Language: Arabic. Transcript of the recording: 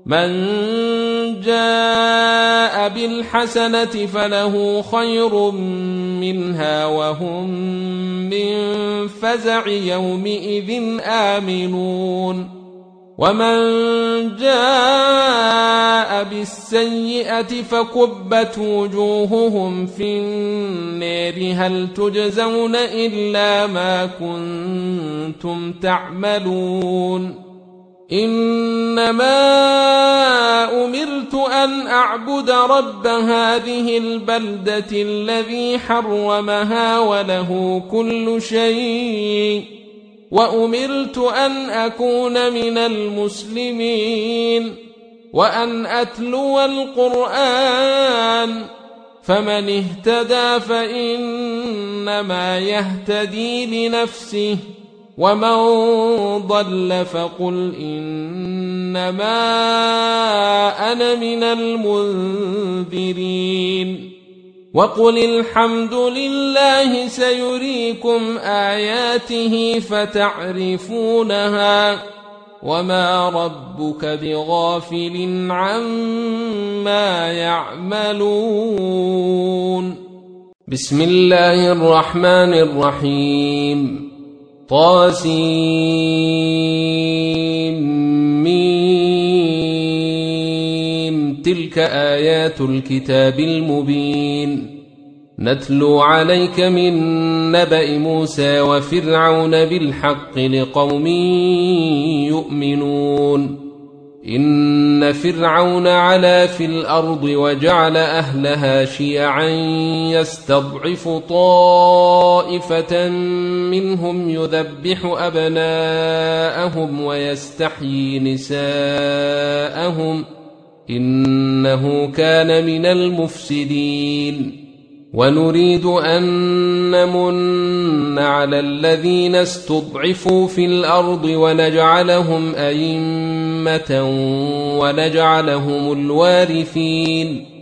من جاء بالحسنة فله خير منها وهم من فزع يومئذ آمنون ومن جاء بالسيئة فكبت وجوههم في النار هل تجزون إلا ما كنتم تعملون إنما أمرت أن أعبد رب هذه البلدة الذي حرمها وله كل شيء وأمرت أن أكون من المسلمين وأن أتلو القرآن فمن اهتدى فإنما يهتدي لنفسه ومن ضل فقل إنما أنا من المنذرين وقل الحمد لله سيريكم آياته فتعرفونها وما ربك بغافل عما يعملون بسم الله الرحمن الرحيم طاسيم تلك آيات الكتاب المبين نتلو عليك من نبأ موسى وفرعون بالحق لقوم يؤمنون إن فرعون علا في الأرض وجعل أهلها شيعا يستضعف طائفة منهم يذبح أبناءهم ويستحيي نساءهم إنه كان من المفسدين ونريد أن نمن على الذين استضعفوا في الأرض ونجعلهم أئمة ونجعلهم الوارثين